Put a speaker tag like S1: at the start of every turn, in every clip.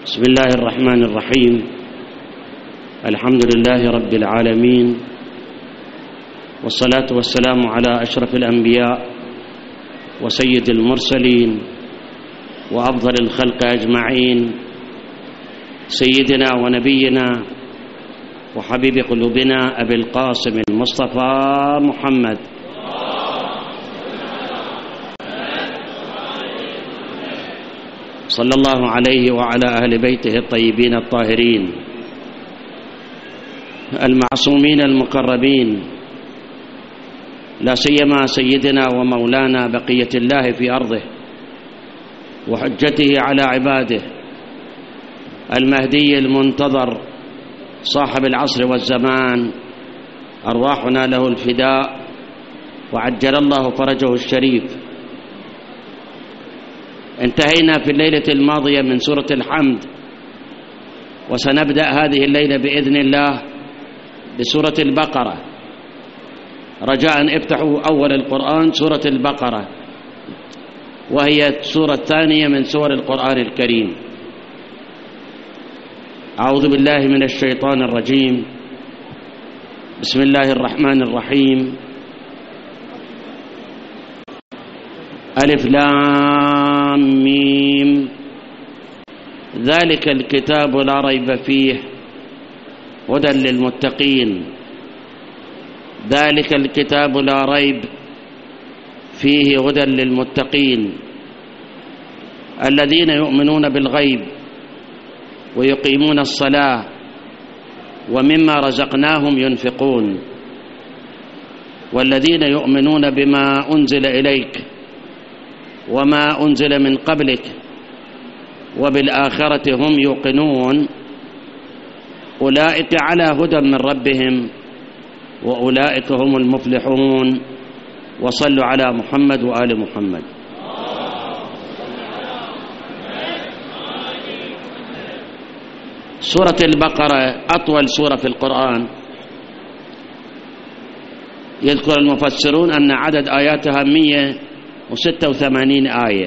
S1: بسم الله الرحمن الرحيم. الحمد لله رب العالمين، والصلاة والسلام على أشرف الأنبياء وسيد المرسلين وأفضل الخلق أجمعين، سيدنا ونبينا وحبيب قلوبنا أبي القاسم المصطفى محمد صلى الله عليه وعلى أهل بيته الطيبين الطاهرين المعصومين المقربين، لا سيما سيدنا ومولانا بقية الله في أرضه وحجته على عباده المهدي المنتظر صاحب العصر والزمان، أرواحنا له الفداء وعجل الله فرجه الشريف. انتهينا في الليلة الماضية من سورة الحمد، وسنبدأ هذه الليلة بإذن الله بسورة البقرة. رجاء افتحوا أول القرآن سورة البقرة، وهي السورة الثانية من سور القرآن الكريم. أعوذ بالله من الشيطان الرجيم. بسم الله الرحمن الرحيم. ألف لام ميم، ذلك الكتاب لا ريب فيه هدى للمتقين. ذلك الكتاب لا ريب فيه هدى للمتقين الذين يؤمنون بالغيب ويقيمون الصلاة ومما رزقناهم ينفقون، والذين يؤمنون بما أنزل إليك وما أنزل من قبلك وبالآخرة هم يوقنون، أولئك على هدى من ربهم وأولئك هم المفلحون. وصلوا على محمد وآل محمد. سورة البقرة أطول سورة في القرآن. يذكر المفسرون أن عدد آياتها 186 آية،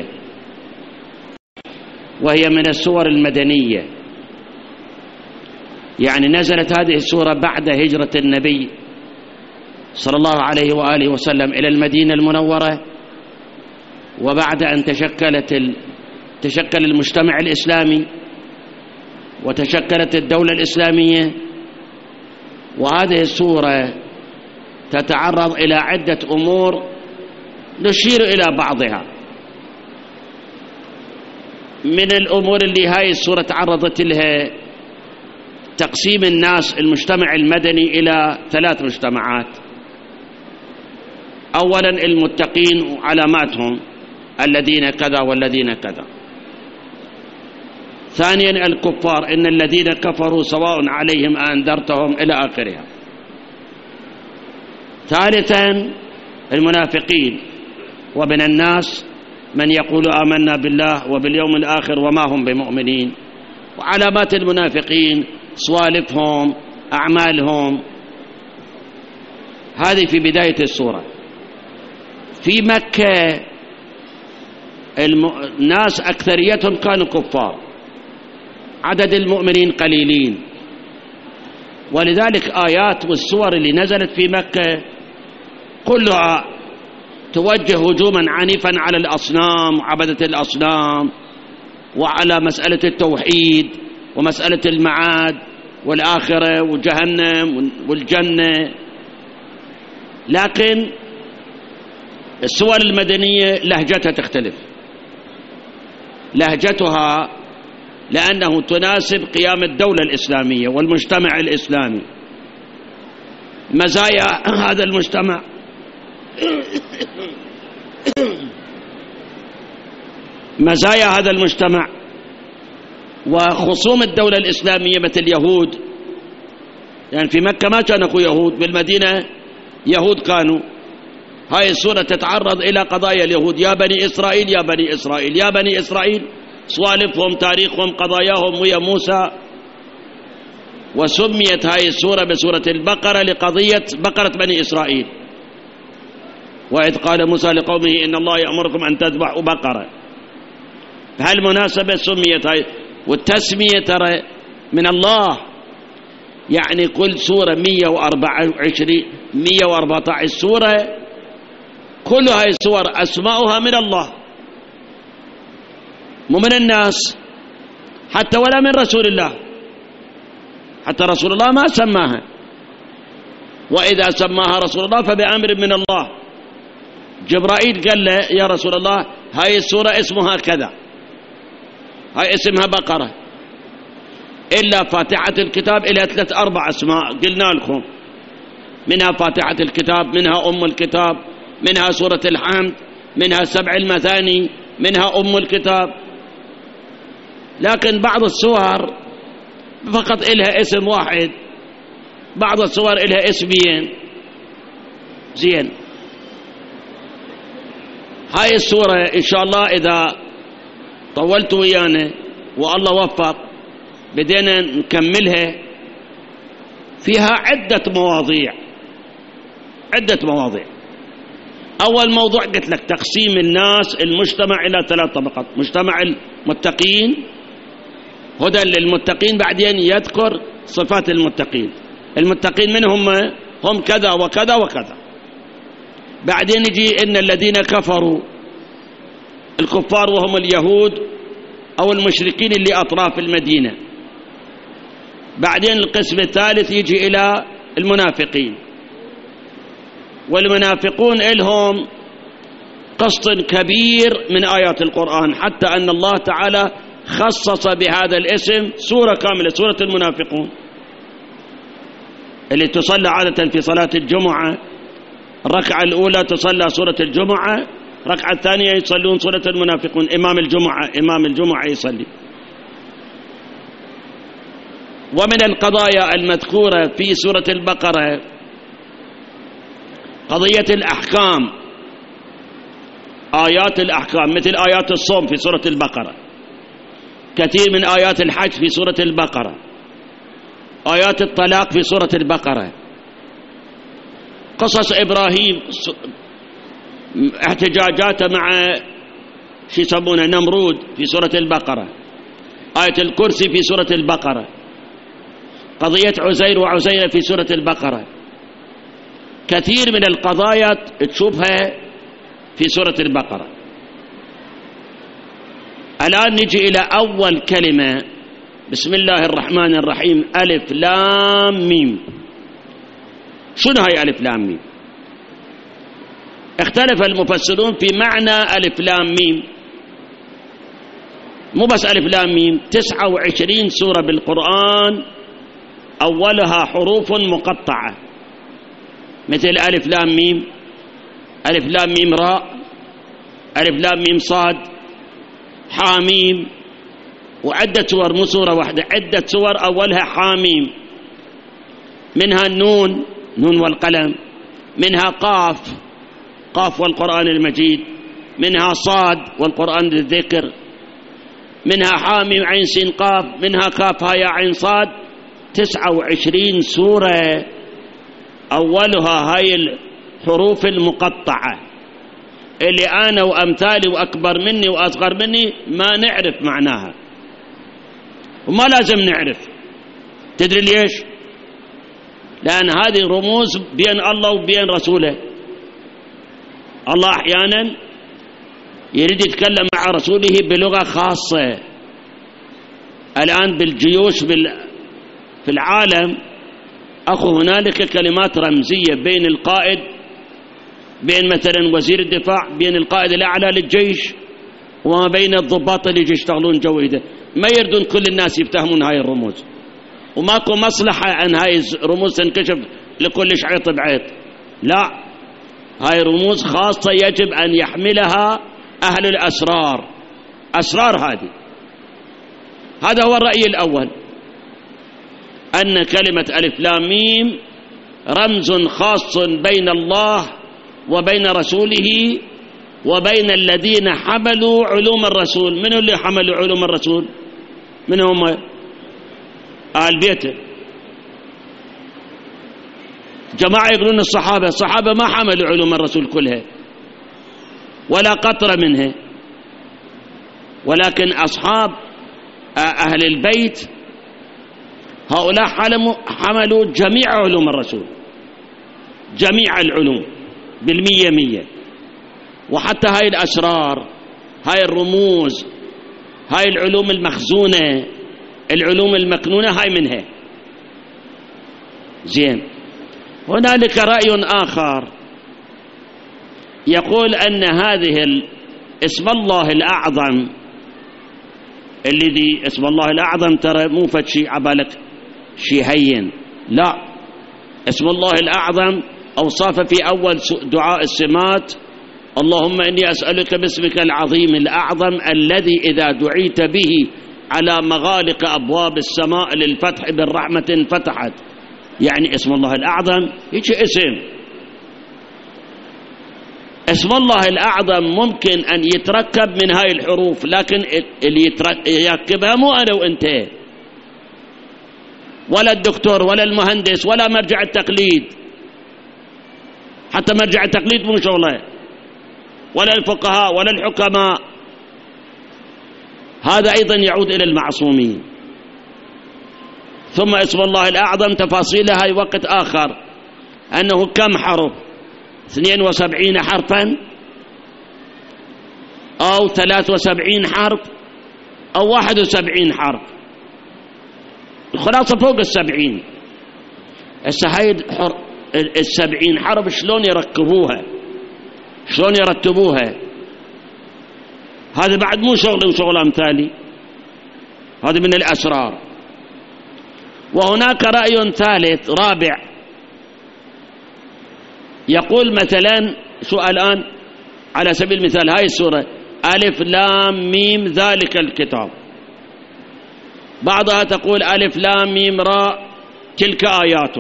S1: وهي من السور المدنية، يعني نزلت هذه السورة بعد هجرة النبي صلى الله عليه وآله وسلم إلى المدينة المنورة، وبعد أن تشكل المجتمع الإسلامي وتشكلت الدولة الإسلامية. وهذه السورة تتعرض إلى عدة أمور نشير إلى بعضها. من الأمور اللي هاي السورة تعرضت لها تقسيم الناس، المجتمع المدني، إلى 3 مجتمعات. أولا المتقين وعلاماتهم، الذين كذا والذين كذا. ثانيا الكفار، إن الذين كفروا سواء عليهم أنذرتهم، إلى آخرها. ثالثا المنافقين، ومن الناس من يقول آمنا بالله وباليوم الآخر وما هم بمؤمنين. وعلامات المنافقين صوالفهم، أعمالهم. هذه في بداية السورة. في مكة الناس أكثريتهم كانوا كفار، عدد المؤمنين قليلين، ولذلك آيات والسور اللي نزلت في مكة كلها توجه هجوما عنيفا على الأصنام وعبدة الأصنام، وعلى مسألة التوحيد ومسألة المعاد والآخرة وجهنم والجنة. لكن السور المدنية لهجتها تختلف، لهجتها لأنه تناسب قيام الدولة الإسلامية والمجتمع الإسلامي. مزايا هذا المجتمع مزايا هذا المجتمع وخصوم الدولة الإسلامية مثل اليهود. يعني في مكة ما كانوا يهود، بالمدينة يهود كانوا. هاي السورة تتعرض إلى قضايا اليهود، يا بني إسرائيل يا بني إسرائيل يا بني إسرائيل، صوالفهم، تاريخهم، قضاياهم ويا موسى. وسميت هاي السورة بسورة البقرة لقضية بقرة بني إسرائيل. وإذ قال موسى لقومه إن الله يأمركم أن تذبحوا بقرة. بهالمناسبة سميت هاي والتسمية ترى من الله، يعني كل سورة 114 سورة كل هاي السور أسماؤها من الله مو من الناس حتى ولا من رسول الله، حتى رسول الله ما سماها، وإذا سماها رسول الله فبأمر من الله. جبرائيل قال له يا رسول الله هاي السورة اسمها كذا، هاي اسمها بقرة، إلا فاتحة الكتاب إلها 3-4 أسماء قلنا لكم، منها فاتحة الكتاب، منها أم الكتاب، منها سورة الحمد، منها 7 المثاني، منها أم الكتاب. لكن بعض السور فقط إلها اسم واحد، بعض السور إلها اسمين. زين، هاي السورة إن شاء الله إذا طولت ويانا والله وفق بدينا نكملها، فيها عدة مواضيع. أول موضوع قلت لك تقسيم الناس المجتمع إلى 3 طبقات: مجتمع المتقين، هدى للمتقين، بعدين يذكر صفات المتقين. المتقين من هم كذا وكذا وكذا. بعدين يجي إن الذين كفروا، الكفار وهم اليهود أو المشركين اللي أطراف المدينة. بعدين القسم الثالث يجي إلى المنافقين، والمنافقون لهم قسط كبير من آيات القرآن، حتى أن الله تعالى خصص بهذا الاسم سورة كاملة، سورة المنافقون، اللي تصلى عادة في صلاة الجمعة. الركعة الأولى تصلى سورة الجمعة، الركعة الثانية يصلون سورة المنافقون. إمام الجمعة يصلي. ومن القضايا المذكورة في سورة البقرة قضية الأحكام، آيات الأحكام، مثل آيات الصوم في سورة البقرة، كثير من آيات الحج في سورة البقرة، آيات الطلاق في سورة البقرة، قصص إبراهيم، احتجاجاته مع شو يسمونه نمرود في سورة البقرة، آية الكرسي في سورة البقرة، قضية عزير وعزيرة في سورة البقرة. كثير من القضايا تشوفها في سورة البقرة. الآن نجي إلى أول كلمة، بسم الله الرحمن الرحيم، ألف لام ميم. شنو هي ألف لام ميم؟ اختلف المفسرون في معنى ألف لام ميم. مو بس ألف لام ميم، 29 سورة بالقرآن أولها حروف مقطعة، مثل ألف لام ميم، ألف لام ميم راء، ألف لام ميم صاد، حاميم، وعدة سور، مو سورة واحدة، عدة سور أولها حاميم. منها النون، نون والقلم، منها قاف والقرآن المجيد، منها صاد والقرآن الذكر، منها حاميم عين سين قاف، منها كاف ها يا عين صاد. 29 سورة أولها هاي الحروف المقطعة اللي أنا وأمثالي وأكبر مني وأصغر مني ما نعرف معناها، وما لازم نعرف. تدري ليش؟ لأن هذه رموز بين الله وبين رسوله. الله أحيانا يريد يتكلم مع رسوله بلغة خاصة. الآن بالجيوش في العالم أخو هنالك كلمات رمزية بين القائد، بين مثلا وزير الدفاع، بين القائد الأعلى للجيش، وما بين الضباط اللي يشتغلون جويدة. ما يردون كل الناس يفتهمون هاي الرموز، وماكو مصلحة أن هاي الرموز تنكشف لكل شعيط بعيط. لا، هاي رموز خاصة يجب أن يحملها أهل الأسرار، أسرار هذه. هذا هو الرأي الأول، أن كلمة ألف لام ميم رمز خاص بين الله وبين رسوله وبين الذين حملوا علوم الرسول. من اللي حملوا علوم الرسول؟ من هم؟ آل بيته. جماعة يقولون الصحابة ما حملوا علوم الرسول كلها ولا قطرة منها، ولكن أصحاب أهل البيت هؤلاء حملوا جميع علوم الرسول، جميع العلوم بالمية، وحتى هاي الأسرار، هاي الرموز، هاي العلوم المخزونة، العلوم المكنونة، هاي منها. زين. هنالك رأي آخر يقول أن هذه اسم الله الأعظم، الذي اسم الله الأعظم ترى مو فد شيء عبالك شيء هين، لا، اسم الله الأعظم أوصاف في أول دعاء السمات: اللهم إني أسألك باسمك العظيم الأعظم الذي إذا دعيت به على مغالق أبواب السماء للفتح بالرحمة انفتحت. يعني اسم الله الأعظم هيك اسم الله الأعظم ممكن أن يتركب من هاي الحروف، لكن اللي يركبها مو أنا وأنت، ولا الدكتور ولا المهندس ولا مرجع التقليد، حتى مرجع التقليد مو شغله، ولا الفقهاء ولا الحكماء. هذا أيضا يعود إلى المعصومين. ثم اسم الله الأعظم تفاصيلها وقت آخر، أنه كم حرف؟ 72 حرفا أو 73 حرف أو 71 حرف، الخلاصة فوق 70. هاي 70 حرف شلون يركبوها، شلون يرتبوها؟ هذا بعد مو شغل وشغل أمثالي، هذا من الأسرار. وهناك رأي ثالث رابع يقول مثلا الآن على سبيل المثال هاي السورة ألف لام ميم ذلك الكتاب، بعضها تقول ألف لام ميم راء تلك آيات،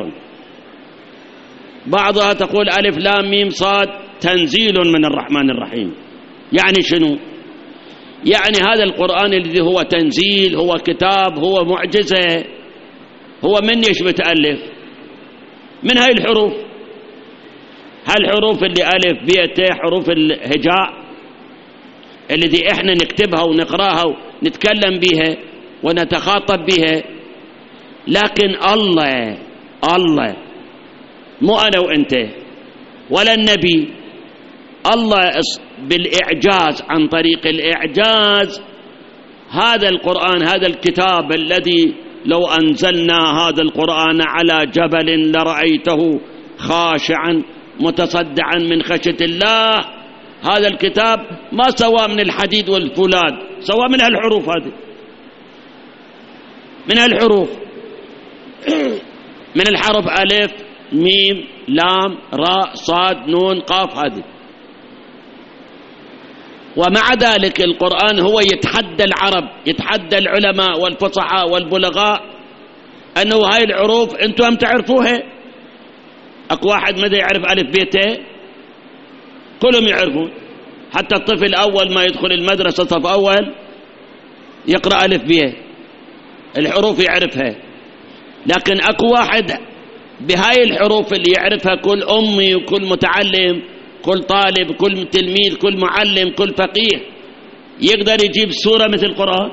S1: بعضها تقول ألف لام ميم صاد تنزيل من الرحمن الرحيم. يعني شنو؟ يعني هذا القرآن الذي هو تنزيل، هو كتاب، هو معجزة، هو من ايش متألف؟ من هاي الحروف. هالحروف اللي ألف ب ت حروف الهجاء الذي احنا نكتبها ونقراها ونتكلم بها ونتخاطب بها، لكن الله مو أنا وأنت ولا النبي، الله بالإعجاز، عن طريق الإعجاز هذا القرآن، هذا الكتاب الذي لو أنزلنا هذا القرآن على جبل لرأيته خاشعا متصدعا من خشية الله، هذا الكتاب ما سوى من الحديد والفولاذ، سوى من هالحروف، هذه من هالحروف، من الحرف ألف ميم لام راء صاد نون قاف، هذه. ومع ذلك القرآن هو يتحدى العرب، يتحدى العلماء والفصحاء والبلغاء، أنه هاي الحروف أنتم تعرفوها. أكو واحد ماذا يعرف ألف بيته؟ كلهم يعرفون، حتى الطفل أول ما يدخل المدرسة صف أول يقرأ ألف بيه، الحروف يعرفها. لكن أكو واحد بهاي الحروف اللي يعرفها كل أمي وكل متعلم، كل طالب، كل تلميذ، كل معلم، كل فقيه، يقدر يجيب سورة مثل القرآن،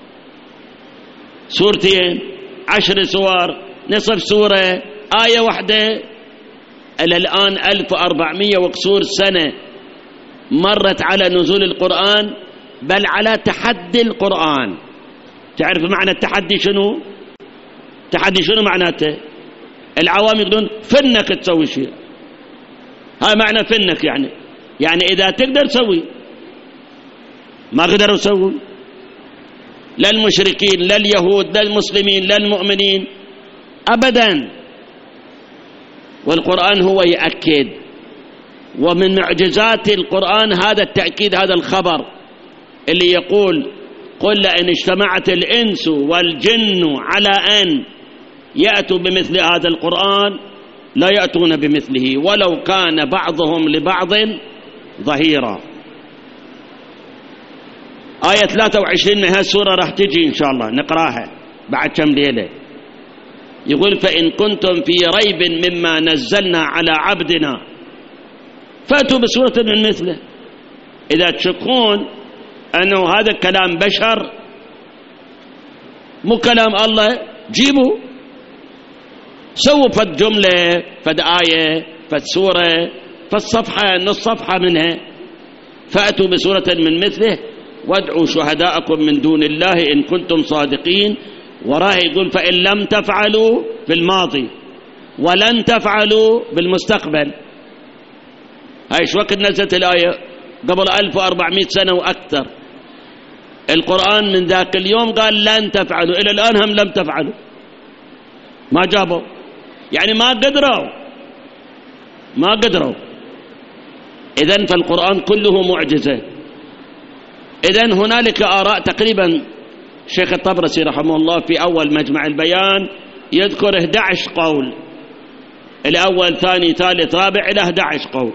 S1: سورتين، 10 سور، نصف سورة، آية واحدة. إلى الآن 1400 وكسور سنة مرت على نزول القرآن، بل على تحدي القرآن. تعرف معنى التحدي شنو؟ تحدي شنو معناته؟ العوام يقولون فنك تسوي شيء، هاي معنى فنك، يعني إذا تقدر سوي، ما قدروا يسووا، لا المشركين لا اليهود لا المسلمين لا المؤمنين أبدا. والقرآن هو يأكد، ومن معجزات القرآن هذا التأكيد، هذا الخبر اللي يقول قل لئن اجتمعت الإنس والجن على أن يأتوا بمثل هذا القرآن لا يأتون بمثله ولو كان بعضهم لبعض ظهيرا. آية 23 من هذه السورة راح تجي إن شاء الله نقراها بعد كم ليلة. يقول فإن كنتم في ريب مما نزلنا على عبدنا فأتوا بسورة من مثله. إذا تشكون أنه هذا كلام بشر مو كلام الله جيبوا سووا فد جملة فد آية فد سورة فد صفحة نص صفحة منها، فأتوا بسورة من مثله وادعوا شهداءكم من دون الله إن كنتم صادقين. وراه يقول فإن لم تفعلوا في الماضي ولن تفعلوا بالمستقبل. هاي شو وقت نزلت الآية؟ قبل 1400 سنة وأكثر. القرآن من ذاك اليوم قال لن تفعلوا، إلى الآن هم لم تفعلوا، ما جابوا، يعني ما قدروا. إذن فالقرآن كله معجزة. إذن هنالك آراء تقريبا شيخ الطبرسي رحمه الله في أول مجمع البيان يذكر 11 قول، الأول ثاني ثالث رابع إلى 11 قول،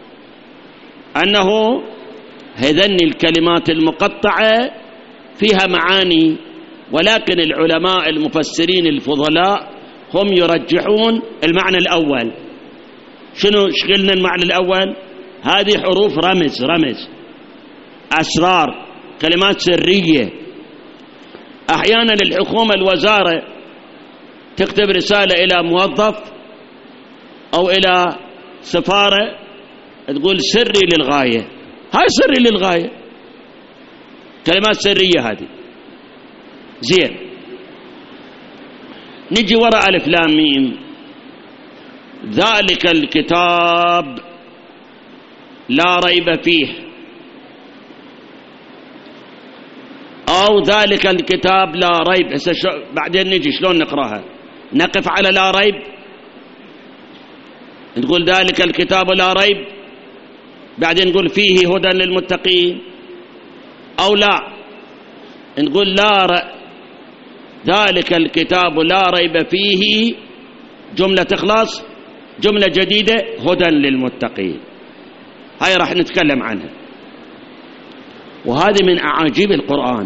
S1: أنه هذن الكلمات المقطعة فيها معاني، ولكن العلماء المفسرين الفضلاء هم يرجحون المعنى الأول. شنو شغلنا المعنى الأول؟ هذه حروف رمز أسرار، كلمات سرية. أحيانا الحكومة الوزارة تكتب رسالة إلى موظف أو إلى سفارة تقول سري للغاية، هاي سري للغاية، كلمات سرية هذه. زين، نجي وراء ألف لام ميم. ذلك الكتاب لا ريب فيه، أو ذلك الكتاب لا ريب. بعدين نجي شلون نقراها؟ نقف على لا ريب، نقول ذلك الكتاب لا ريب، بعدين نقول فيه هدى للمتقين، أو لا نقول ذلك الكتاب لا ريب فيه، جملة تخلص، جملة جديدة هدى للمتقين. هاي راح نتكلم عنها، وهذه من أعاجيب القرآن.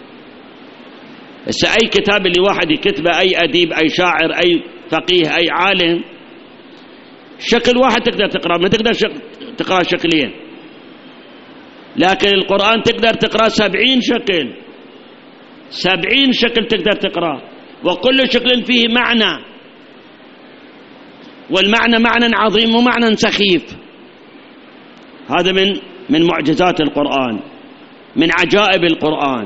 S1: بس أي كتاب اللي واحد يكتبه، أي أديب أي شاعر أي فقيه أي عالم، شكل واحد تقدر تقرأ، ما تقدر تقرأ شكلين، لكن القرآن تقدر تقرأ 70 شكل، 70 شكل تقدر تقرأ، وكل شكل فيه معنى، والمعنى معنى عظيم ومعنى سخيف. هذا من معجزات القرآن، من عجائب القرآن.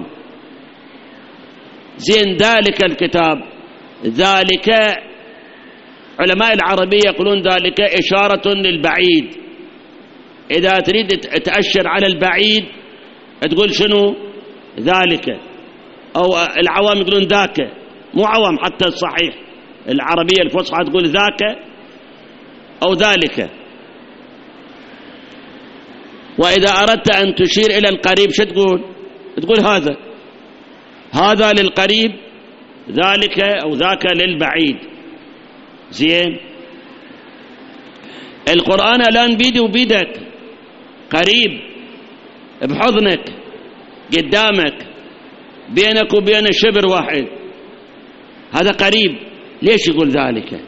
S1: زين، ذلك الكتاب، ذلك علماء العربية يقولون ذلك إشارة للبعيد. إذا تريد تأشر على البعيد تقول شنو؟ ذلك. أو العوام يقولون ذاك، مو عوام حتى الصحيح العربية الفصحى تقول ذاك أو ذلك. وإذا أردت أن تشير إلى القريب شو تقول؟ تقول هذا للقريب، ذلك أو ذاك للبعيد. زين، القرآن الآن بيدي وبيدك، قريب بحضنك قدامك، بينك وبين شبر واحد، هذا قريب. ليش يقول ذلك؟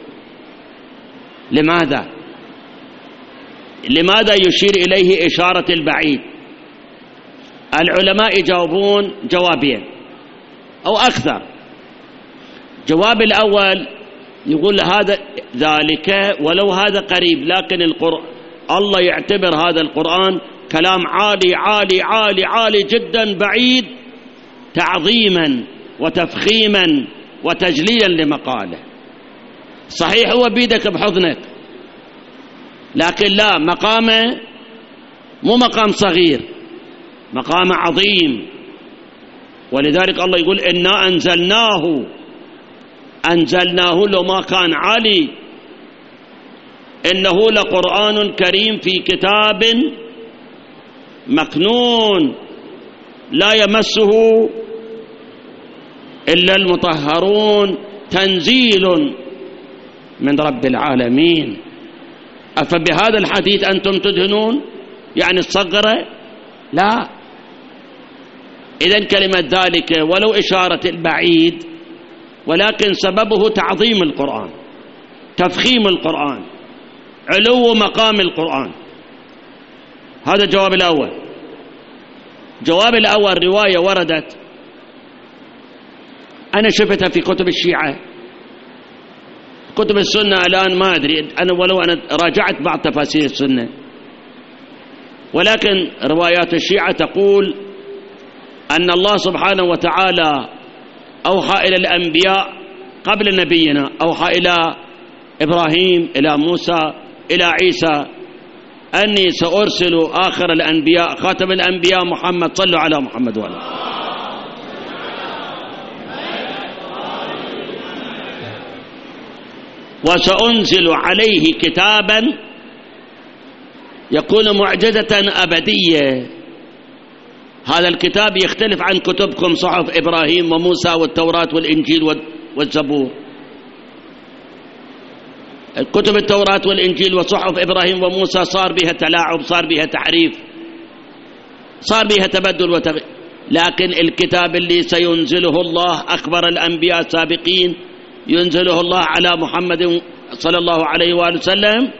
S1: لماذا يشير إليه إشارة البعيد؟ العلماء يجاوبون جوابين أو أكثر. جواب الأول يقول هذا ذلك ولو هذا قريب، لكن الله يعتبر هذا القرآن كلام عالي عالي عالي عالي جدا بعيد، تعظيما وتفخيما وتجليا لمقاله. صحيح هو بيدك بحضنك، لكن لا، مقامه مو مقام صغير، مقام عظيم. ولذلك الله يقول إنا أنزلناه لو ما كان عالي، إنه لقرآن كريم في كتاب مكنون لا يمسه إلا المطهرون، تنزيل من رب العالمين. أفبهذا الحديث أنتم تدهنون؟ يعني الصغرة؟ لا. إذن كلمة ذلك ولو إشارة البعيد، ولكن سببه تعظيم القرآن، تفخيم القرآن، علو مقام القرآن. هذا الجواب الأول. جواب الأول رواية وردت أنا شفتها في كتب الشيعة. كتب السنة الآن ما أدري أنا، ولو أنا راجعت بعض تفاسير السنة، ولكن روايات الشيعة تقول أن الله سبحانه وتعالى أوحى إلى الأنبياء قبل نبينا، أوحى إلى إبراهيم، إلى موسى، إلى عيسى، أني سأرسل آخر الأنبياء خاتم الأنبياء محمد، صلوا على محمد وعلى وسأنزل عليه كتابا يكون معجزة أبدية. هذا الكتاب يختلف عن كتبكم صحف إبراهيم وموسى والتوراة والإنجيل والزبور. كتب التوراة والإنجيل وصحف إبراهيم وموسى صار بها تلاعب، صار بها تحريف، صار بها تبدل وتغيير. لكن الكتاب اللي سينزله الله أخبر الأنبياء السابقين ينزله الله على محمد صلى الله عليه وآله وسلم،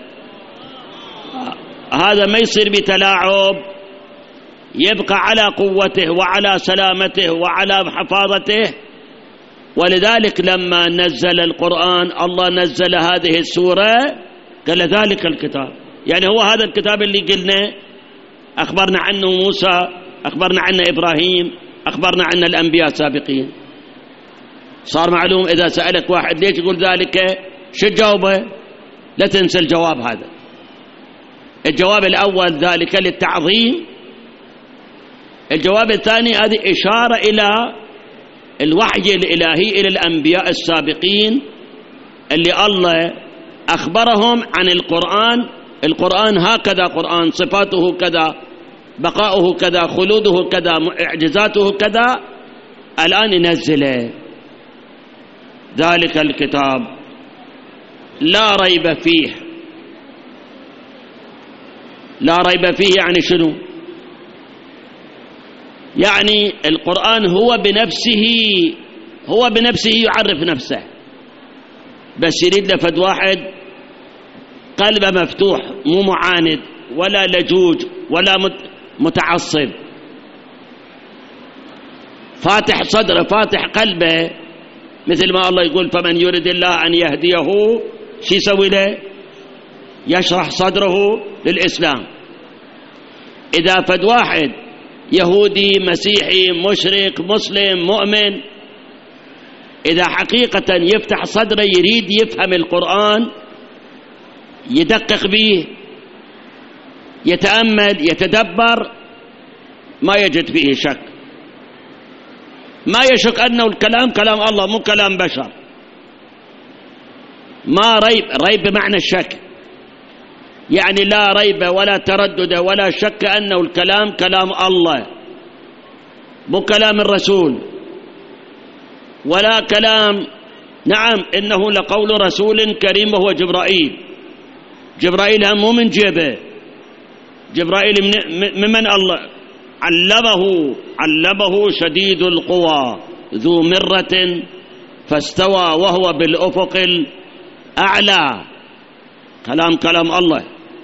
S1: هذا ما يصير بتلاعب، يبقى على قوته وعلى سلامته وعلى حفاظته. ولذلك لما نزل القرآن الله نزل هذه السورة قال ذلك الكتاب، يعني هو هذا الكتاب اللي قلنا أخبرنا عنه موسى، أخبرنا عنه إبراهيم، أخبرنا عنه الأنبياء السابقين. صار معلوم إذا سألك واحد ليش يقول ذلك شو تجاوبه؟ لا تنسى الجواب هذا. الجواب الأول ذلك للتعظيم، الجواب الثاني هذه إشارة إلى الوحي الإلهي إلى الأنبياء السابقين اللي الله أخبرهم عن القرآن. القرآن هكذا، قرآن صفاته كذا، بقاؤه كذا، خلوده كذا، إعجازاته كذا، الآن ينزله ذلك الكتاب لا ريب فيه. لا ريب فيه يعني شنو؟ يعني القرآن هو بنفسه يعرف نفسه، بس يريد لفد واحد قلبه مفتوح، مو معاند ولا لجوج ولا متعصب، فاتح صدره فاتح قلبه، مثل ما الله يقول فمن يريد الله أن يهديه شو يسوي له؟ يشرح صدره للإسلام. إذا فد واحد يهودي مسيحي مشرك مسلم مؤمن إذا حقيقة يفتح صدره يريد يفهم القرآن، يدقق به، يتأمل، يتدبر، ما يجد فيه شك، ما يشك أنه الكلام كلام الله مو كلام بشر. ما ريب بمعنى الشك، يعني لا ريب ولا تردد ولا شك أنه الكلام كلام الله مو كلام الرسول ولا كلام، نعم إنه لقول رسول كريم وهو جبرائيل. جبرائيل هم مو من جيبه، جبرائيل ممن الله علمه شديد القوى ذو مرة فاستوى وهو بالأفق الأعلى، كلام الله.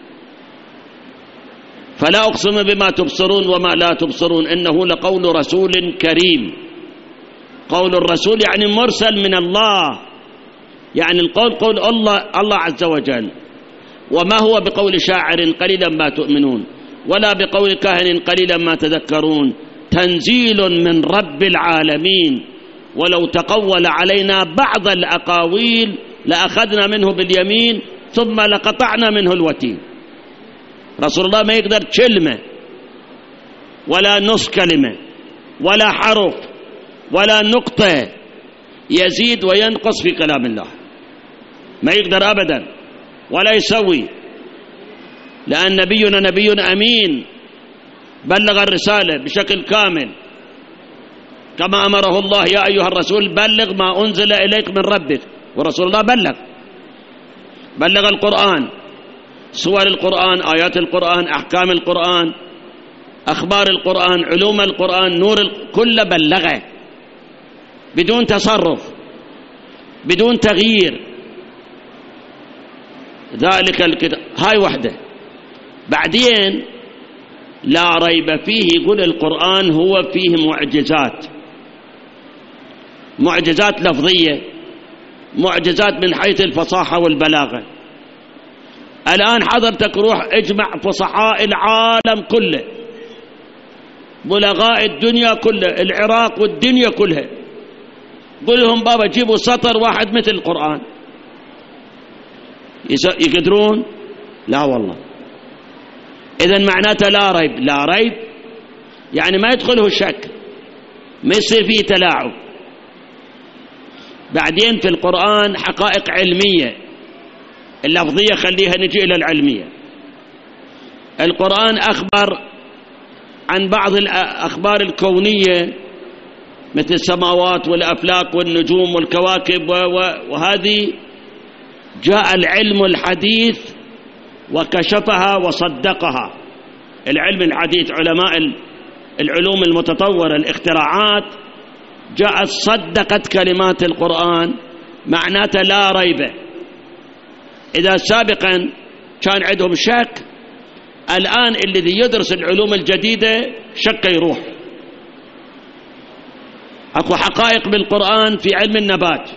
S1: فلا أقسم بما تبصرون وما لا تبصرون إنه لقول رسول كريم. قول الرسول يعني مرسل من الله، يعني القول قول الله عز وجل، وما هو بقول شاعر قليلا ما تؤمنون ولا بقول كاهن قليلا ما تذكرون، تنزيل من رب العالمين ولو تقول علينا بعض الأقاويل لأخذنا منه باليمين ثم لقطعنا منه الوتين. رسول الله ما يقدر كلمة ولا نص كلمة ولا حرف ولا نقطة يزيد وينقص في كلام الله، ما يقدر أبدا ولا يسوي، لأن نبينا نبي أمين بلغ الرسالة بشكل كامل كما أمره الله يا أيها الرسول بلغ ما أنزل إليك من ربك. ورسول الله بلغ القرآن، سور القرآن، آيات القرآن، أحكام القرآن، أخبار القرآن، علوم القرآن، نور كله بلغه بدون تصرف بدون تغيير. ذلك الكتاب هاي وحده. بعدين لا ريب فيه، يقول القرآن هو فيه معجزات، معجزات لفظية، معجزات من حيث الفصاحة والبلاغة. الآن حضرتك روح اجمع فصحاء العالم كله، بلغاء الدنيا كلها، العراق والدنيا كلها، قل لهم بابا جيبوا سطر واحد مثل القرآن، يقدرون؟ لا والله. إذن معناته لا ريب. لا ريب يعني ما يدخله الشك، ما يصير فيه تلاعب. بعدين في القرآن حقائق علمية، اللفظية خليها نجي إلى العلمية. القرآن أخبر عن بعض الأخبار الكونية مثل السماوات والأفلاك والنجوم والكواكب، وهذه جاء العلم الحديث وكشفها وصدقها. العلم الحديث، علماء العلوم المتطورة، الاختراعات، جاءت صدقت كلمات القرآن، معناته لا ريب. إذا سابقا كان عندهم شك، الآن الذي يدرس العلوم الجديدة شك يروح. أكو حقائق بالقرآن في علم النبات.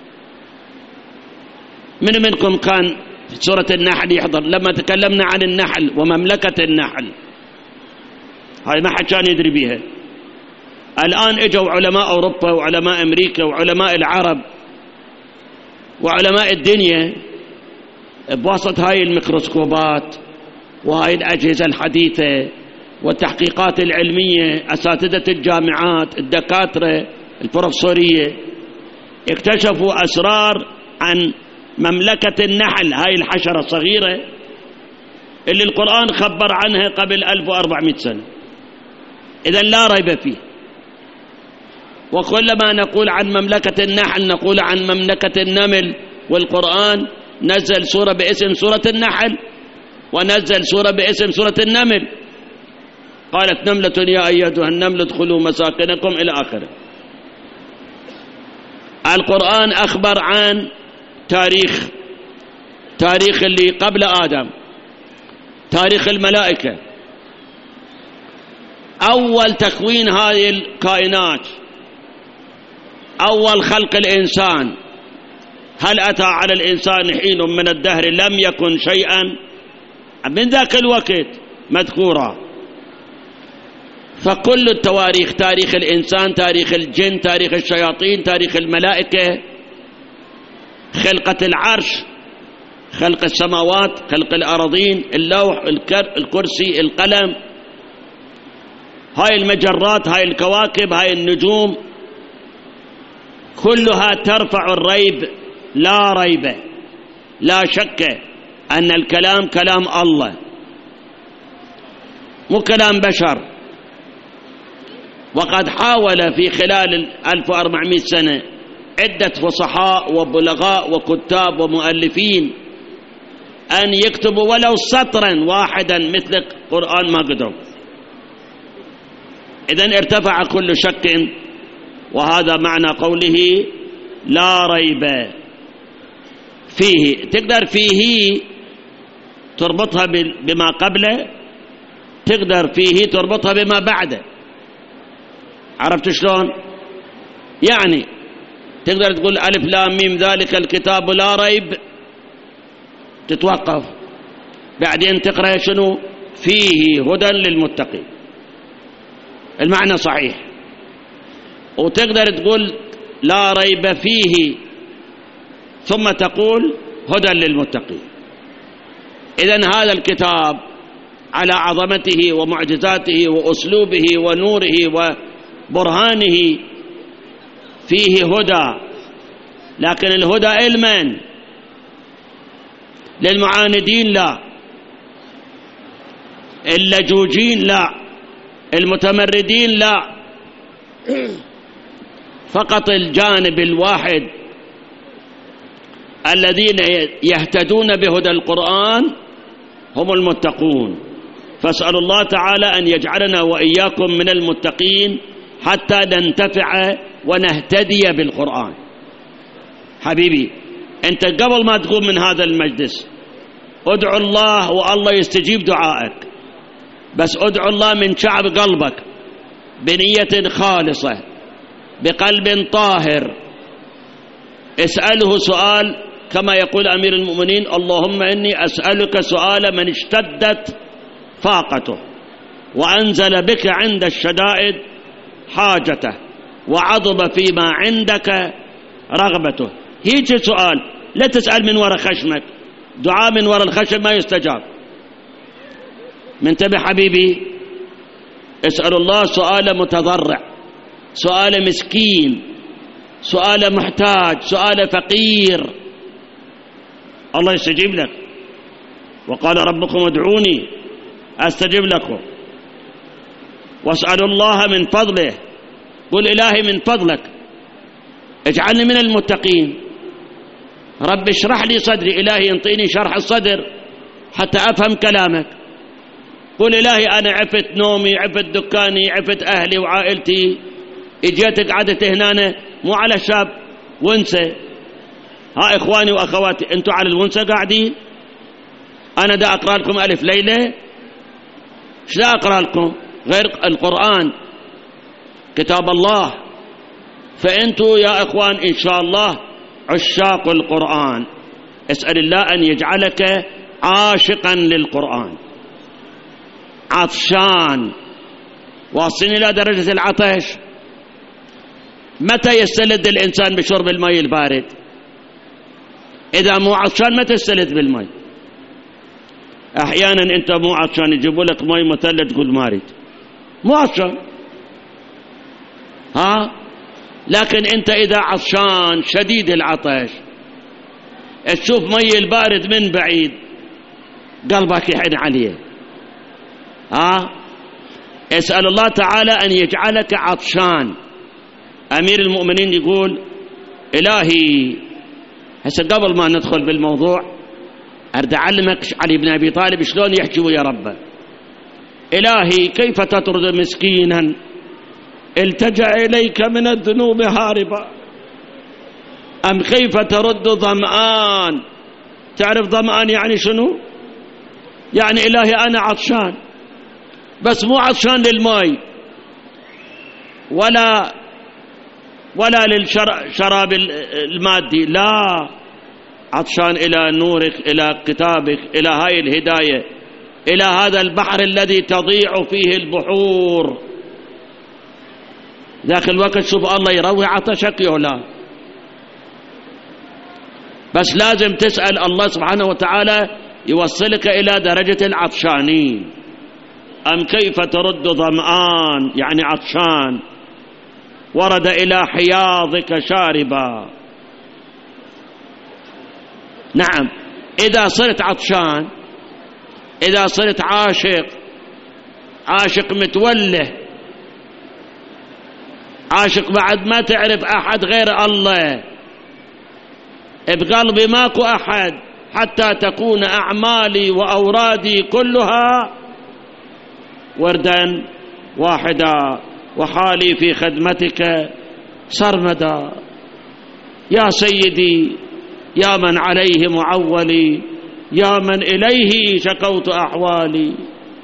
S1: من منكم كان في سورة النحل يحضر لما تكلمنا عن النحل ومملكة النحل؟ هاي ما حد كان يدري بيها. الآن اجوا علماء أوروبا وعلماء أمريكا وعلماء العرب وعلماء الدنيا بواسط هاي الميكروسكوبات وهاي الأجهزة الحديثة والتحقيقات العلمية، أساتذة الجامعات، الدكاترة، البروفيسورية، اكتشفوا أسرار عن مملكة النحل، هاي الحشرة الصغيرة اللي القرآن خبر عنها قبل 1400 سنة. إذن لا ريب فيه. وكلما نقول عن مملكة النحل نقول عن مملكة النمل، والقرآن نزل سورة باسم سورة النحل ونزل سورة باسم سورة النمل. قالت نملة يا أيها النمل ادخلوا مساكنكم إلى آخره. القرآن أخبر عن تاريخ اللي قبل آدم، تاريخ الملائكة، أول تكوين هذه الكائنات، أول خلق الإنسان. هل أتى على الإنسان حين من الدهر لم يكن شيئا؟ من ذاك الوقت مذكورة. فكل التواريخ، تاريخ الإنسان، تاريخ الجن، تاريخ الشياطين، تاريخ الملائكة، خلقة العرش، خلق السماوات، خلق الأراضين، اللوح، الكرسي، القلم، هاي المجرات، هاي الكواكب، هاي النجوم، كلها ترفع الريب. لا ريب، لا شك أن الكلام كلام الله مو كلام بشر. وقد حاول في خلال 1400 سنة عدة فصحاء وبلغاء وكتاب ومؤلفين أن يكتبوا ولو سطرا واحدا مثل القرآن، ما قدروا. إذن ارتفع كل شك، وهذا معنى قوله لا ريب فيه. تقدر فيه تربطها بما قبله، تقدر فيه تربطها بما بعده. عرفت شلون؟ يعني تقدر تقول ألف لام ميم ذلك الكتاب لا ريب، تتوقف، بعدين تقرأ شنو؟ فيه هدى للمتقين. المعنى صحيح. وتقدر تقول لا ريب فيه ثم تقول هدى للمتقين. إذن هذا الكتاب على عظمته ومعجزاته وأسلوبه ونوره وبرهانه فيه هدى، لكن الهدى لمن؟ للمعاندين لا، اللجوجين لا، المتمردين لا، فقط الجانب الواحد الذين يهتدون بهدى القرآن هم المتقون. فاسأل الله تعالى أن يجعلنا وإياكم من المتقين حتى ننتفع ونهتدي بالقرآن. حبيبي أنت قبل ما تقوم من هذا المجلس ادعو الله والله يستجيب دعائك، بس ادعو الله من شعب قلبك بنية خالصة، بقلب طاهر اسأله سؤال كما يقول أمير المؤمنين: اللهم إني أسألك سؤال من اشتدت فاقته وأنزل بك عند الشدائد حاجته وعظم فيما عندك رغبته. هيك سؤال، لا تسأل من وراء خشمك، دعاء من وراء الخشم ما يستجاب. منتبه حبيبي، اسأل الله سؤال متضرع، سؤال مسكين، سؤال محتاج، سؤال فقير، الله يستجيب لك. وقال ربكم ادعوني أستجب لكم. واسأل الله من فضله، قل إلهي من فضلك اجعلني من المتقين، رب اشرح لي صدري، إلهي انطيني شرح الصدر حتى أفهم كلامك. قل إلهي أنا عفت نومي، عفت دكاني، عفت أهلي وعائلتي، اجيتك قعدت هنا مو على الشاب ونسة. ها إخواني وأخواتي، أنتوا على الونسة قاعدين، أنا دا أقرأ لكم ألف ليلة، ايش دا أقرأ لكم غير القرآن كتاب الله؟ فأنتوا يا إخوان إن شاء الله عشاق القرآن، اسأل الله أن يجعلك عاشقا للقرآن، عطشان، واصلين إلى درجة العطش. متى يستلذ الإنسان بشرب الماء البارد؟ إذا مو عطشان ما تستلذ بالماء. أحيانا أنت مو عطشان يجيبوا لك ماء مثلج تقول ما أريد، مو عطشان، ها. لكن أنت إذا عطشان شديد العطش تشوف مي البارد من بعيد قلبك يحن عليه، ها. اسأل الله تعالى أن يجعلك عطشان. أمير المؤمنين يقول: إلهي، هسه قبل ما ندخل بالموضوع أريد أعلمك علي بن أبي طالب شلون يحكي ويا ربه. إلهي، كيف تطرد مسكينا التجأ إليك من الذنوب هاربا، أم كيف ترد ظمآن؟ تعرف ظمآن يعني شنو؟ يعني إلهي أنا عطشان، بس مو عطشان للماء ولا للشراب المادي، لا، عطشان إلى نورك، إلى كتابك، إلى هاي الهداية، إلى هذا البحر الذي تضيع فيه البحور. ذاك الوقت شوف الله يروي عطشك يولا. بس لازم تسأل الله سبحانه وتعالى يوصلك إلى درجة العطشانين. أم كيف ترد ظمآن يعني عطشان ورد إلى حياضك شاربا. نعم، إذا صرت عطشان، إذا صرت عاشق متوله، عاشق بعد ما تعرف أحد غير الله، بقلبي ماكو أحد، حتى تكون أعمالي وأورادي كلها وردا واحدا، وحالي في خدمتك سرمدا. يا سيدي، يا من عليه معولي، يا من إليه شكوت أحوالي،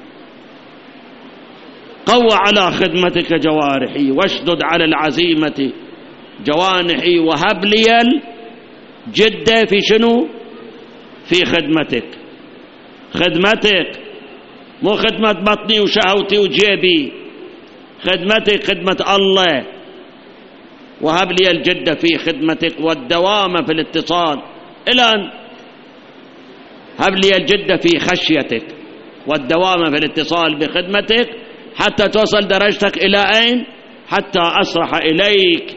S1: قو على خدمتك جوارحي، واشدد على العزيمة جوانحي، وهب لي الجد في شنو؟ في خدمتك. خدمتك مو خدمة بطني وشهوتي وجيبي، خدمتك خدمة الله. وهب لي الجد في خدمتك والدوام في الاتصال، إلى أن هب لي الجد في خشيتك والدوام في الاتصال بخدمتك، حتى توصل درجتك إلى أين؟ حتى أسرح إليك.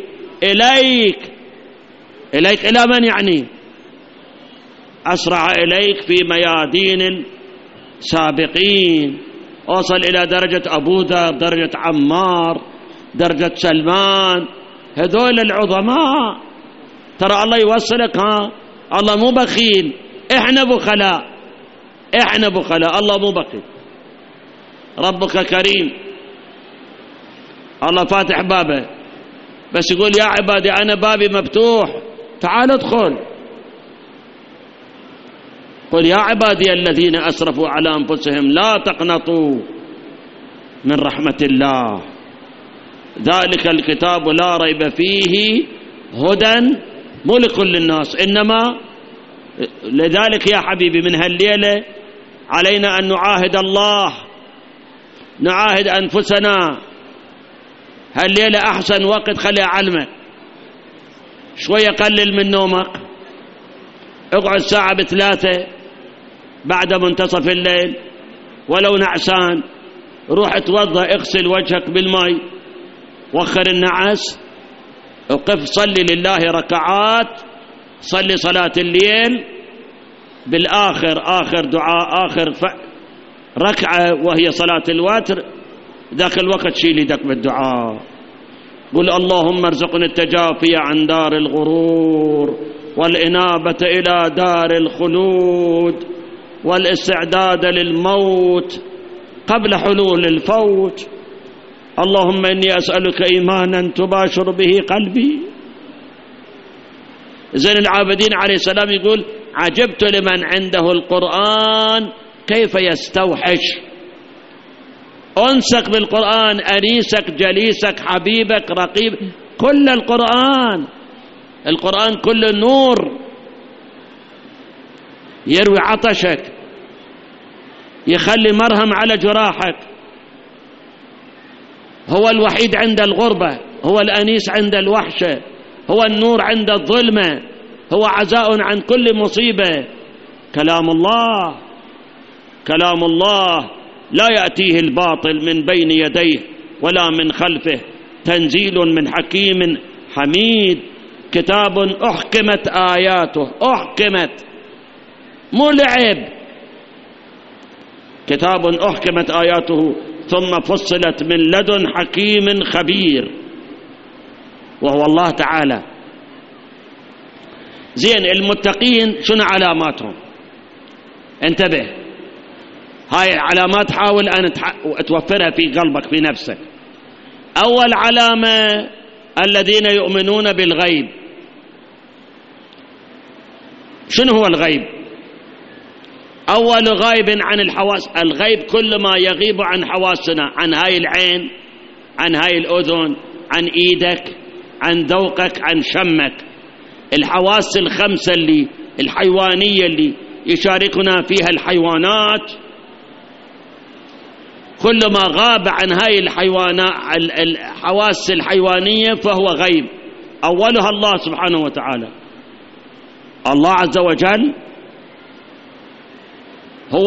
S1: إلى من يعني؟ أسرع إليك في ميادين السابقين، أوصل إلى درجة أبو ذر، درجة عمار، درجة سلمان، هذول العظماء. ترى الله يوصلك، ها، الله مو بخيل، إحنا بخلاء، الله مو بخيل. ربك كريم، الله فاتح بابه، بس يقول يا عبادي أنا بابي مفتوح، تعال ادخل. قل يا عبادي الذين أسرفوا على أنفسهم لا تقنطوا من رحمة الله ذلك الكتاب لا ريب فيه هدى مو لكل الناس إنما. لذلك يا حبيبي من هالليلة علينا أن نعاهد الله، نعاهد أنفسنا. هالليلة أحسن وقت خلي أعلمك، شوية قلل من نومك، اقعد ساعة ب3 بعد منتصف الليل ولو نعسان، روح اتوضأ، اغسل وجهك بالماء، وخر النعس، وقف صلي لله ركعات، صلي صلاة الليل بالآخر، آخر دعاء، آخر ركعة وهي صلاة الوتر، ذاك الوقت شيل يدك بالدعاء، قل اللهم ارزقني التجافي عن دار الغرور والإنابة إلى دار الخلود والاستعداد للموت قبل حلول الفوت. اللهم إني أسألك إيمانا تباشر به قلبي. زين العابدين عليه السلام يقول عجبت لمن عنده القرآن كيف يستوحش. أنسك بالقرآن، أنيسك، جليسك، حبيبك، رقيب، كل القرآن. القرآن كل نور، يروي عطشك، يخلي مرهم على جراحك، هو الوحيد عند الغربة، هو الأنيس عند الوحشة، هو النور عند الظلمة، هو عزاء عن كل مصيبة. كلام الله، كلام الله لا يأتيه الباطل من بين يديه ولا من خلفه، تنزيل من حكيم حميد، كتاب أحكمت آياته، أحكمت مو لعب، كتاب أحكمت آياته ثم فصلت من لدن حكيم خبير، وهو الله تعالى. زين المتقين شنو علاماتهم؟ انتبه، هاي العلامات حاول أن توفرها في قلبك في نفسك. أول علامة الذين يؤمنون بالغيب. شنو هو الغيب؟ أول غيب عن الحواس. الغيب كل ما يغيب عن حواسنا، عن هاي العين، عن هاي الأذن، عن إيدك، عن ذوقك، عن شمك. الحواس الخمسة اللي الحيوانية اللي يشاركنا فيها الحيوانات، كل ما غاب عن هاي الحواس الحيوانية فهو غيب. أولها الله سبحانه وتعالى. الله عز وجل هو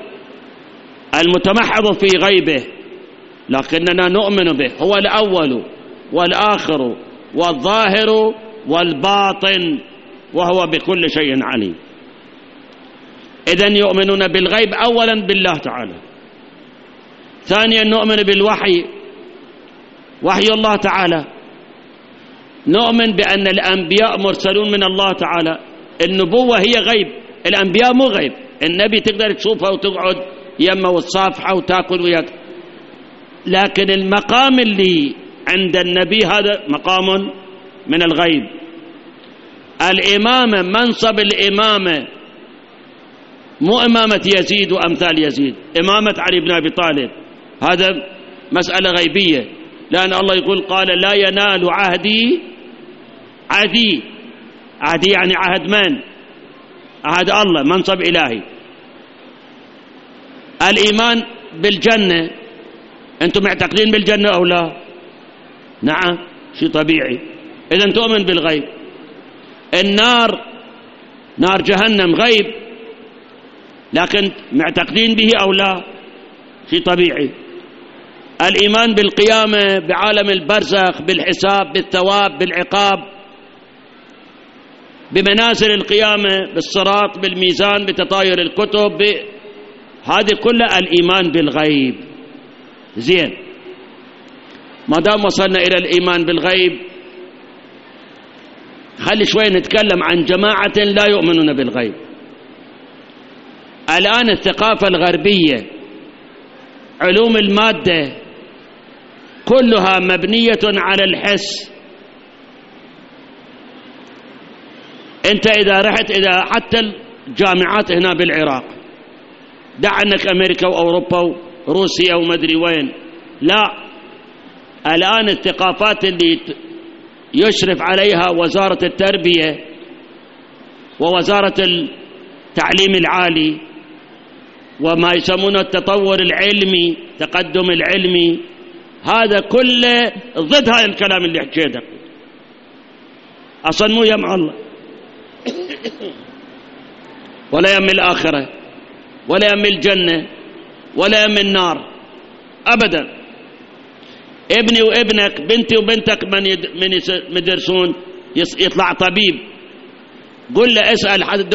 S1: المتمحض في غيبه، لكننا نؤمن به. هو الأول والآخر والظاهر والباطن، وهو بكل شيء عليم. إذن يؤمنون بالغيب أولا بالله تعالى. ثانيا نؤمن بالوحي، وحي الله تعالى. نؤمن بأن الأنبياء مرسلون من الله تعالى. النبوة هي غيب، الأنبياء مو غيب. النبي تقدر تشوفه وتقعد يمه وتصافحه وتاكل وياك، لكن المقام اللي عند النبي هذا مقام من الغيب. الإمامة، منصب الإمامة مو إمامة يزيد وأمثال يزيد، إمامة علي بن أبي طالب، هذا مسألة غيبية، لأن الله يقول قال لا ينال عهدي عهدي. عهدي يعني عهد من؟ عهد الله، منصب إلهي. الإيمان بالجنة، أنتم معتقدين بالجنة أو لا؟ نعم، شيء طبيعي. إذن تؤمن بالغيب. النار، نار جهنم غيب، لكن معتقدين به أو لا؟ شيء طبيعي. الإيمان بالقيامة، بعالم البرزخ، بالحساب، بالثواب، بالعقاب، بمنازل القيامة، بالصراط، بالميزان، بتطاير الكتب، هذه كلها الإيمان بالغيب. زين، ما دام وصلنا إلى الإيمان بالغيب، خلي شوي نتكلم عن جماعة لا يؤمنون بالغيب. الآن الثقافة الغربية، علوم المادة كلها مبنية على الحس. أنت إذا رحت إلى حتى الجامعات هنا بالعراق، دع عنك أمريكا وأوروبا وروسيا ومدري وين، لا، الآن الثقافات اللي يشرف عليها وزارة التربية ووزارة التعليم العالي وما يسمونه التطور العلمي، تقدم العلمي، هذا كله ضد هذا الكلام اللي حكيته. أصلا مو يم الله ولا يم الآخرة ولا يم الجنة ولا يم النار أبدا. ابني وابنك، بنتي وبنتك من يدرسون يطلع طبيب، قل له اسأل حد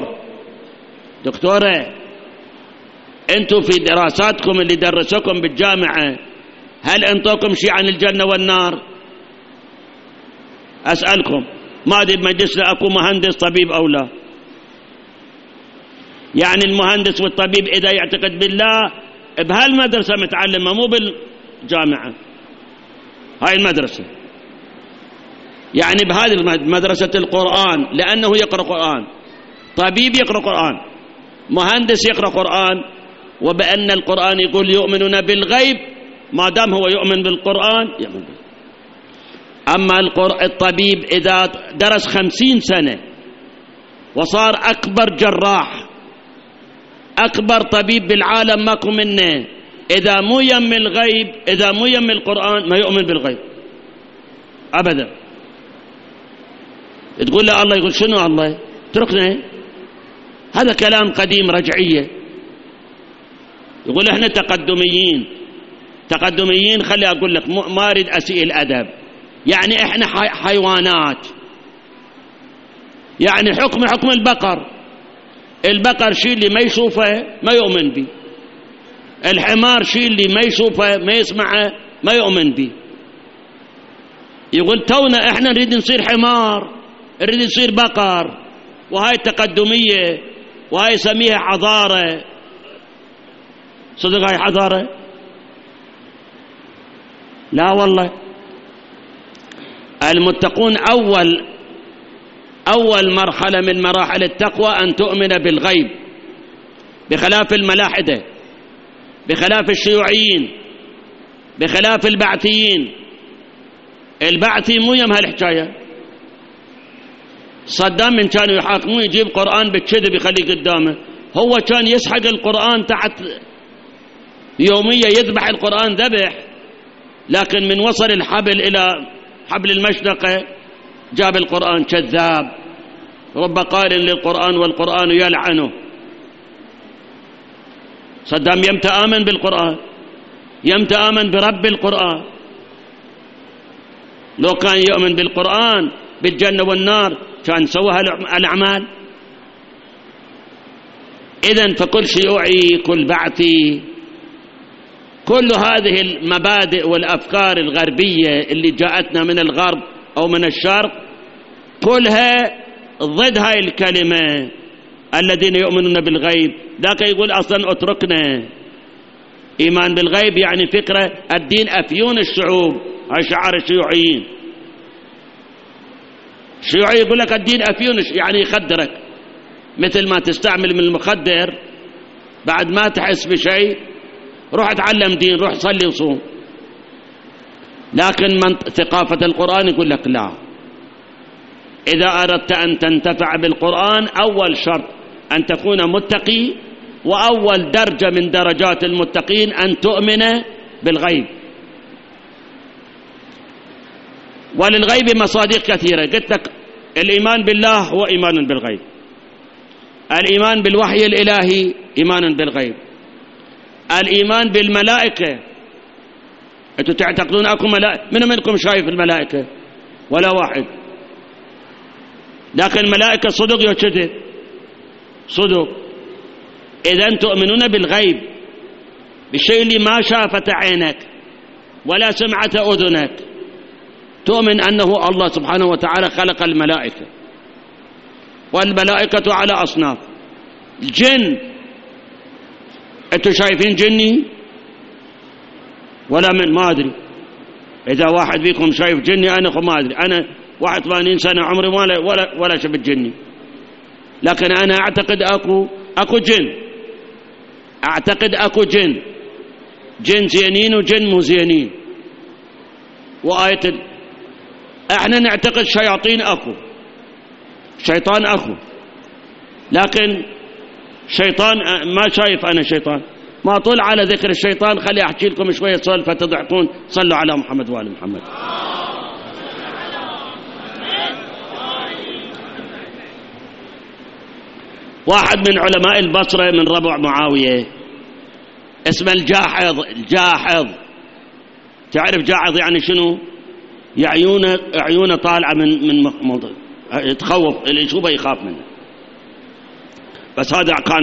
S1: دكتورة انتوا في دراساتكم اللي درسوكم بالجامعة هل انطوكم شيء عن الجنة والنار؟ أسألكم، ما أدري بمجلسنا أكو مهندس طبيب أو لا. يعني المهندس والطبيب إذا يعتقد بالله بهالمدرسة متعلمة مو بالجامعة، هاي المدرسة يعني بهذه مدرسة القرآن، لأنه يقرأ قرآن، طبيب يقرأ قرآن، مهندس يقرأ قرآن، وبأن القرآن يقول يؤمنون بالغيب، ما دام هو يؤمن بالقرآن يؤمن بالغيب. أما الطبيب إذا درس 50 سنة وصار أكبر جراح، أكبر طبيب بالعالم ماكو منه، إذا مو يم الغيب، إذا مو يم القرآن ما يؤمن بالغيب أبدا. تقول له الله، يقول شنو الله؟ اتركنا، هذا كلام قديم رجعية. يقول احنا تقدميين. خلي أقول لك، ما أريد أسيء الأدب، يعني احنا حيوانات، يعني حكم البقر شيء اللي ما يشوفه ما يؤمن به، الحمار شيء اللي ما يشوفه ما يسمعه ما يؤمن به. يقول تونا احنا نريد نصير حمار، نريد نصير بقر، وهاي التقدمية وهاي يسميها حضارة. صدق هاي حضارة؟ لا والله. المتقون أول مرحلة من مراحل التقوى أن تؤمن بالغيب، بخلاف الملاحدة، بخلاف الشيوعيين، بخلاف البعثيين. البعثي مو يم هالحكاية. صدام من كانوا يحاكمون يجيب قرآن بالكذب يخليه قدامه، هو كان يسحق القرآن تحت يومية، يذبح القرآن ذبح، لكن من وصل الحبل إلى حبل المشنقة جاب القرآن كذاب، رب قائل للقرآن والقرآن يلعنه. صدام يمتى آمن بالقرآن، يمتى آمن برب القرآن. لو كان يؤمن بالقرآن بالجنة والنار كان سوى الأعمال. إذن فكل شيوعي، كل بعثي، كل هذه المبادئ والأفكار الغربية اللي جاءتنا من الغرب أو من الشرق كلها ضد هاي الكلمة، الذين يؤمنون بالغيب. ذاك يقول أصلا اتركنا. إيمان بالغيب يعني فكرة الدين أفيون الشعوب، هاي شعار الشيوعيين. الشيوعي يقول لك الدين أفيون، يعني يخدرك، مثل ما تستعمل من المخدر بعد ما تحس بشيء، روح اتعلم دين، روح صلي وصوم. لكن من ثقافة القرآن يقول لك لا، إذا أردت أن تنتفع بالقرآن أول شرط أن تكون متقي، وأول درجة من درجات المتقين أن تؤمن بالغيب. وللغيب مصادق كثيرة، قلت لك الإيمان بالله هو إيمان بالغيب، الإيمان بالوحي الإلهي إيمان بالغيب، الإيمان بالملائكة. أنتم تعتقدون أكو ملائكة؟ من منكم شايف الملائكة؟ ولا واحد. لكن الملائكة صدق يا كذب؟ صدق. إذن تؤمنون بالغيب، بالشيء اللي ما شافت عينك ولا سمعت أذنك، تؤمن أنه الله سبحانه وتعالى خلق الملائكة، والملائكة على أصناف. الجن، أنتم شايفين جني ولا من؟ ما أدري. إذا واحد فيكم شايف جني أنا ما أدري، أنا 81 سنة عمري ولا شفت جني، لكن أنا أعتقد أكو جن، أعتقد أكو جن زينين وجن مو زينين. وآية احنا نعتقد شياطين اكو، شيطان اكو، لكن شيطان ما شايف انا شيطان. ما طول على ذكر الشيطان خلي احكي لكم شويه سالفه تضحكون. صلوا على محمد وآل محمد. واحد من علماء البصره من ربع معاويه اسمه الجاحظ. الجاحظ تعرف جاحظ يعني شنو؟ عيونه طالعه من تخوف، اللي يشوفه يخاف منه. بس هذا كان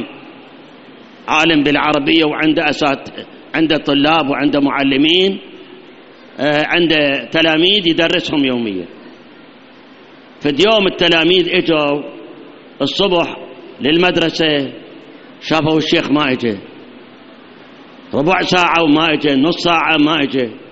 S1: عالم بالعربيه، وعنده عنده طلاب وعنده معلمين، عنده تلاميذ يدرسهم يوميا. في يوم التلاميذ اجوا الصبح للمدرسه، شافوا الشيخ ما اجى، ربع ساعه وما اجى، نص ساعه ما اجى،